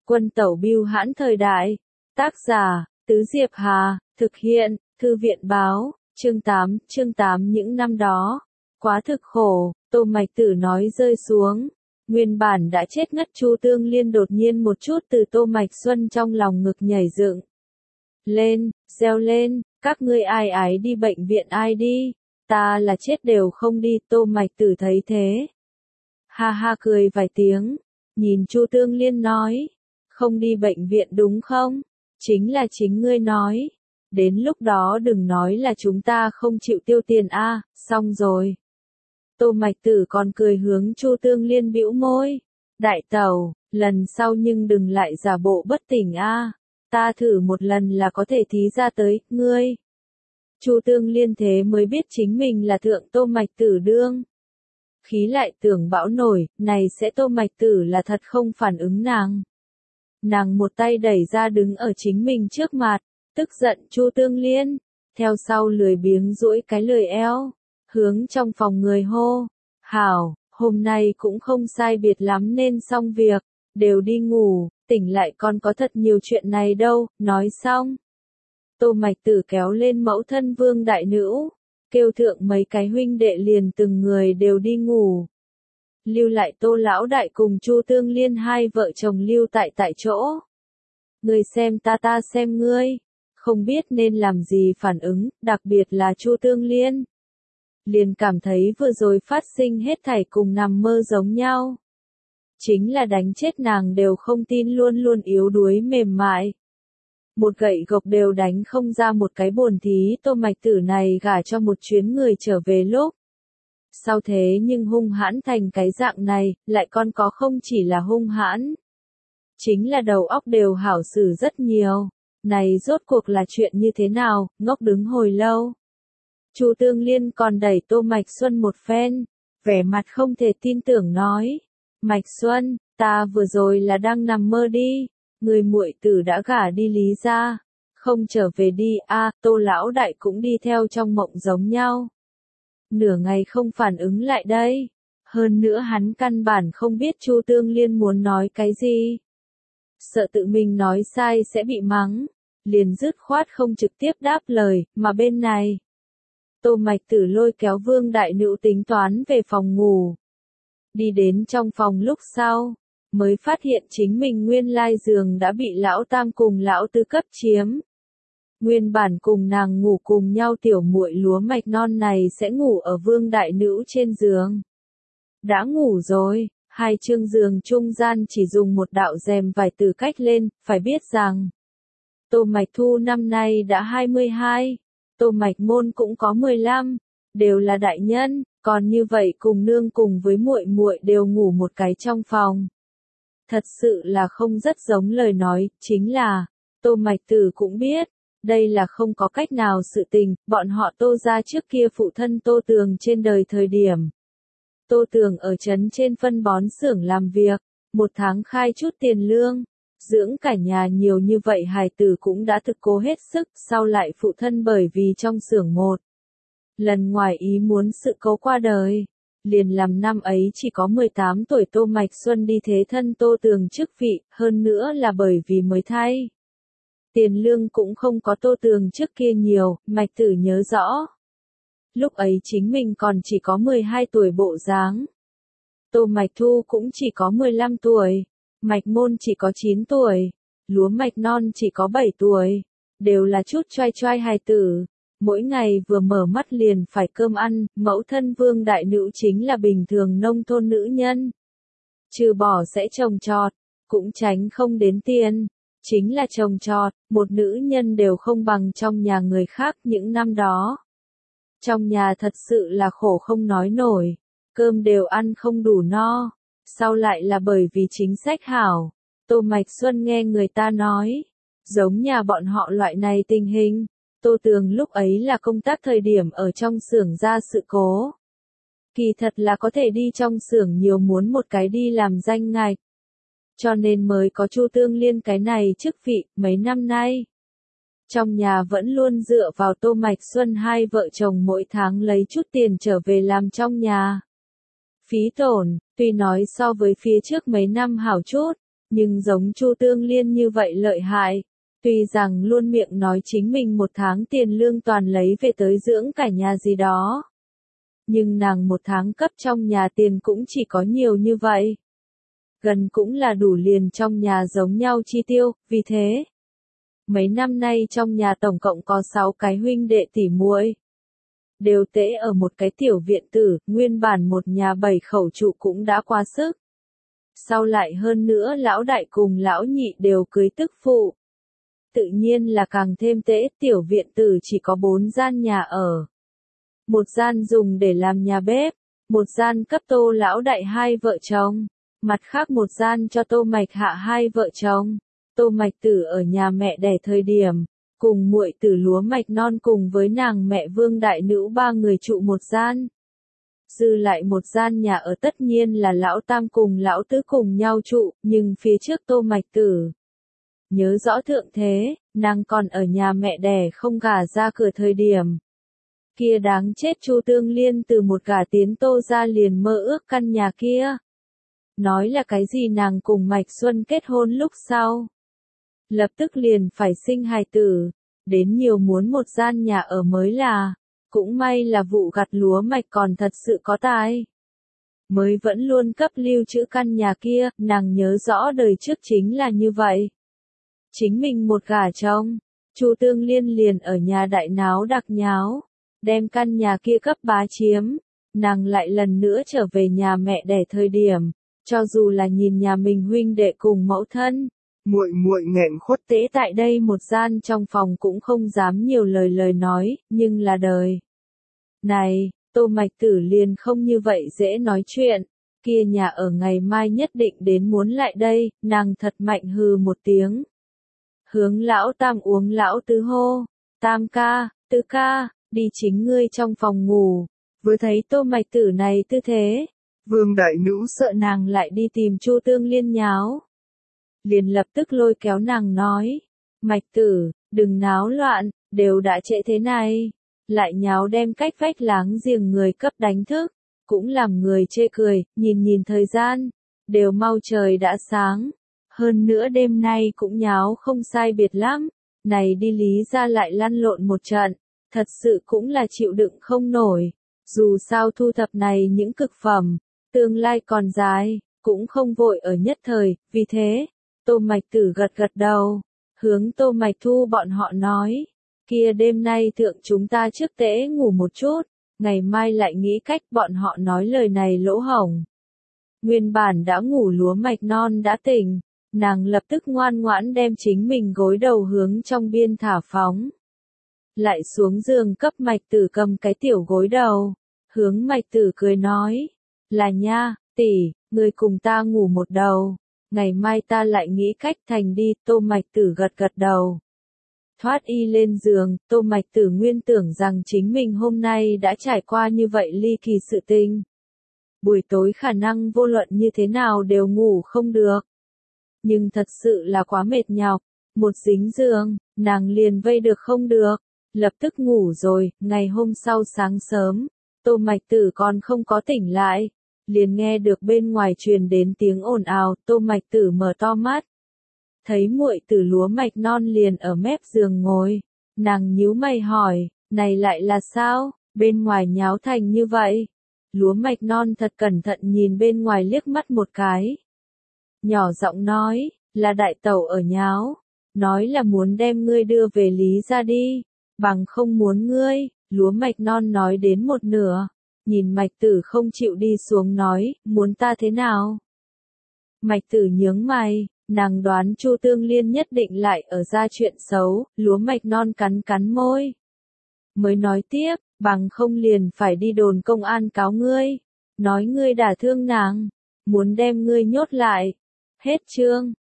Quân tẩu bưu hãn thời đại. Tác giả, Tứ Diệp Hà, thực hiện, Thư viện báo, chương 8 những năm đó. Quá thực khổ, Tô Mạch Tử nói rơi xuống. Nguyên bản đã chết ngất Chu Tương Liên đột nhiên một chút từ Tô Mạch Xuân trong lòng ngực nhảy dựng lên, reo lên, các ngươi ai ái đi bệnh viện ai đi, ta là chết đều không đi. Tô Mạch Tử thấy thế, ha ha cười vài tiếng, nhìn Chu Tương Liên nói, không đi bệnh viện đúng không? Chính là chính ngươi nói. Đến lúc đó đừng nói là chúng ta không chịu tiêu tiền a, xong rồi. Tô Mạch Tử còn cười hướng Chu Tương Liên bĩu môi. Đại tẩu, lần sau nhưng đừng lại giả bộ bất tỉnh a, ta thử một lần là có thể thí ra tới, ngươi. Chu Tương Liên thế mới biết chính mình là thượng Tô Mạch Tử đương. Khí lại tưởng bão nổi, này sẽ Tô Mạch Tử là thật không phản ứng nàng. Nàng một tay đẩy ra đứng ở chính mình trước mặt, tức giận Chu Tương Liên, theo sau lười biếng duỗi cái lười eo, hướng trong phòng người hô, hảo, hôm nay cũng không sai biệt lắm nên xong việc, đều đi ngủ, tỉnh lại còn có thật nhiều chuyện này đâu, nói xong. Tô Mạch Tử kéo lên mẫu thân Vương Đại Nữu, kêu thượng mấy cái huynh đệ liền từng người đều đi ngủ. Lưu lại Tô Lão Đại cùng Chu Tương Liên hai vợ chồng lưu tại chỗ. Ngươi xem ta xem ngươi, không biết nên làm gì phản ứng, đặc biệt là Chu Tương Liên. Liền cảm thấy vừa rồi phát sinh hết thảy cùng nằm mơ giống nhau. Chính là đánh chết nàng đều không tin luôn luôn yếu đuối mềm mại. Một gậy gộc đều đánh không ra một cái buồn thí. Tô Mạch Tử này gả cho một chuyến người trở về lúc. Sao thế nhưng hung hãn thành cái dạng này, lại còn có không chỉ là hung hãn. Chính là đầu óc đều hảo xử rất nhiều. Này rốt cuộc là chuyện như thế nào, ngốc đứng hồi lâu. Chu Tương Liên còn đẩy Tô Mạch Xuân một phen, vẻ mặt không thể tin tưởng nói. Mạch Xuân, ta vừa rồi là đang nằm mơ đi, người muội tử đã gả đi Lý gia, không trở về đi a. Tô Lão Đại cũng đi theo trong mộng giống nhau. Nửa ngày không phản ứng lại đây, hơn nữa hắn căn bản không biết Chu Tương Liên muốn nói cái gì. Sợ tự mình nói sai sẽ bị mắng, liền dứt khoát không trực tiếp đáp lời, mà bên này. Tô Mạch Tử lôi kéo Vương Đại Nữu tính toán về phòng ngủ. Đi đến trong phòng lúc sau, mới phát hiện chính mình nguyên lai giường đã bị lão tam cùng lão tứ cấp chiếm. Nguyên bản cùng nàng ngủ cùng nhau tiểu muội lúa mạch non này sẽ ngủ ở Vương Đại Nữu trên giường. Đã ngủ rồi, hai chương giường trung gian chỉ dùng một đạo rèm vải từ cách lên, phải biết rằng Tô Mạch Thu năm nay đã 22, Tô Mạch Môn cũng có 15, đều là đại nhân, còn như vậy cùng nương cùng với muội muội đều ngủ một cái trong phòng. Thật sự là không rất giống lời nói, chính là, Tô Mạch Tử cũng biết, đây là không có cách nào sự tình, bọn họ Tô gia trước kia phụ thân Tô Tường trên đời thời điểm. Tô Tường ở trấn trên phân bón xưởng làm việc, một tháng khai chút tiền lương, dưỡng cả nhà nhiều như vậy hài tử cũng đã thực cố hết sức, sau lại phụ thân bởi vì trong xưởng một lần ngoài ý muốn sự cố qua đời. Liền làm năm ấy chỉ có 18 tuổi Tô Mạch Xuân đi thế thân Tô Tường chức vị, hơn nữa là bởi vì mới thay. Tiền lương cũng không có Tô Tường trước kia nhiều, Mạch Tử nhớ rõ. Lúc ấy chính mình còn chỉ có 12 tuổi bộ dáng. Tô Mạch Thu cũng chỉ có 15 tuổi, Mạch Môn chỉ có 9 tuổi, lúa mạch non chỉ có 7 tuổi, đều là chút choai choai hài tử. Mỗi ngày vừa mở mắt liền phải cơm ăn, mẫu thân Vương Đại Nữu chính là bình thường nông thôn nữ nhân. Trừ bỏ sẽ trồng trọt, cũng tránh không đến tiền. Chính là trồng trọt, một nữ nhân đều không bằng trong nhà người khác những năm đó. Trong nhà thật sự là khổ không nói nổi, cơm đều ăn không đủ no, sau lại là bởi vì chính sách hảo. Tô Mạch Xuân nghe người ta nói, giống nhà bọn họ loại này tình hình. Tô Tường lúc ấy là công tác thời điểm ở trong xưởng ra sự cố. Kỳ thật là có thể đi trong xưởng nhiều muốn một cái đi làm danh ngạch. Cho nên mới có Chu Tương Liên cái này chức vị, mấy năm nay. Trong nhà vẫn luôn dựa vào Tô Mạch Xuân hai vợ chồng mỗi tháng lấy chút tiền trở về làm trong nhà. Phí tổn, tuy nói so với phía trước mấy năm hảo chút, Nhưng giống Chu Tương Liên như vậy lợi hại, tuy rằng luôn miệng nói chính mình một tháng tiền lương toàn lấy về tới dưỡng cả nhà gì đó. Nhưng nàng một tháng cấp trong nhà tiền cũng chỉ có nhiều như vậy. Gần cũng là đủ liền trong nhà giống nhau chi tiêu, vì thế. Mấy năm nay trong nhà tổng cộng có 6 cái huynh đệ tỷ muội. Đều tễ ở một cái tiểu viện tử, nguyên bản một nhà 7 khẩu trụ cũng đã quá sức. Sau lại hơn nữa lão đại cùng lão nhị đều cưới tức phụ. Tự nhiên là càng thêm tễ, tiểu viện tử chỉ có 4 gian nhà ở. Một gian dùng để làm nhà bếp, một gian cấp Tô lão đại 2 vợ chồng, mặt khác một gian cho Tô Mạch Hạ 2 vợ chồng. Tô Mạch Tử ở nhà mẹ đẻ thời điểm, cùng muội tử Lúa Mạch Non cùng với nàng mẹ Vương Đại Nữ 3 người trụ một gian. Dư lại một gian nhà ở tất nhiên là lão tam cùng lão tứ cùng nhau trụ, nhưng phía trước Tô Mạch Tử. Nhớ rõ thượng thế, nàng còn ở nhà mẹ đẻ không gả ra cửa thời điểm. Kia đáng chết Chu Tương Liên từ một gả tiến Tô ra liền mơ ước căn nhà kia. Nói là cái gì nàng cùng Mạch Xuân kết hôn lúc sau. Lập tức liền phải sinh hài tử, đến nhiều muốn một gian nhà ở mới là, cũng may là vụ gặt lúa mạch còn thật sự có tài. Mới vẫn luôn cấp lưu trữ căn nhà kia, nàng nhớ rõ đời trước chính là như vậy. Chính mình một gả chồng, Chu Tương Liên liền ở nhà đại náo đặc nháo, đem căn nhà kia cấp bá chiếm, nàng lại lần nữa trở về nhà mẹ đẻ thời điểm, cho dù là nhìn nhà mình huynh đệ cùng mẫu thân. Muội muội nghẹn khuất tễ tại đây một gian trong phòng cũng không dám nhiều lời nói, nhưng là đời. Này, Tô Mạch Tử liền không như vậy dễ nói chuyện, kia nhà ở ngày mai nhất định đến muốn lại đây, nàng thật mạnh hừ một tiếng. Hướng lão tam uống lão tứ hô, tam ca, tứ ca, đi chính ngươi trong phòng ngủ, vừa thấy Tô Mạch Tử này tư thế, Vương Đại Nữ sợ nàng lại đi tìm Chu Tương Liên nháo. Liền lập tức lôi kéo nàng nói, Mạch Tử, đừng náo loạn, đều đã trễ thế này, lại nháo đem cách vách láng giềng người cấp đánh thức, cũng làm người chê cười, nhìn thời gian, đều mau trời đã sáng, hơn nữa đêm nay cũng nháo không sai biệt lắm, này đi Lý ra lại lăn lộn một trận, thật sự cũng là chịu đựng không nổi, dù sao thu thập này những cực phẩm, tương lai còn dài, cũng không vội ở nhất thời, vì thế. Tô Mạch Tử gật đầu, hướng Tô Mạch Thu bọn họ nói, kia đêm nay thượng chúng ta trước tễ ngủ một chút, ngày mai lại nghĩ cách bọn họ nói lời này lỗ hổng. Nguyên bản đã ngủ Lúa Mạch Non đã tỉnh, nàng lập tức ngoan ngoãn đem chính mình gối đầu hướng trong biên thả phóng. Lại xuống giường cấp Mạch Tử cầm cái tiểu gối đầu, hướng Mạch Tử cười nói, là nha, tỷ, người cùng ta ngủ một đầu. Ngày mai ta lại nghĩ cách thành đi, Tô Mạch Tử gật đầu. Thoát y lên giường, Tô Mạch Tử nguyên tưởng rằng chính mình hôm nay đã trải qua như vậy ly kỳ sự tình. Buổi tối khả năng vô luận như thế nào đều ngủ không được. Nhưng thật sự là quá mệt nhọc, một dính giường, nàng liền vây được không được, lập tức ngủ rồi, ngày hôm sau sáng sớm, Tô Mạch Tử còn không có tỉnh lại. Liền nghe được bên ngoài truyền đến tiếng ồn ào, Tô Mạch Tử mở to mắt. Thấy muội tử Lúa Mạch Non liền ở mép giường ngồi, nàng nhíu mày hỏi, này lại là sao, bên ngoài nháo thành như vậy. Lúa Mạch Non thật cẩn thận nhìn bên ngoài liếc mắt một cái. Nhỏ giọng nói, là đại tẩu ở nháo, nói là muốn đem ngươi đưa về Lý ra đi, bằng không muốn ngươi, Lúa Mạch Non nói đến một nửa. Nhìn Mạch Tử không chịu đi xuống nói, muốn ta thế nào? Mạch Tử nhướng mày, nàng đoán Chu Tương Liên nhất định lại ở ra chuyện xấu, Lúa Mạch Non cắn môi. Mới nói tiếp, bằng không liền phải đi đồn công an cáo ngươi, nói ngươi đả thương nàng, muốn đem ngươi nhốt lại. Hết chương.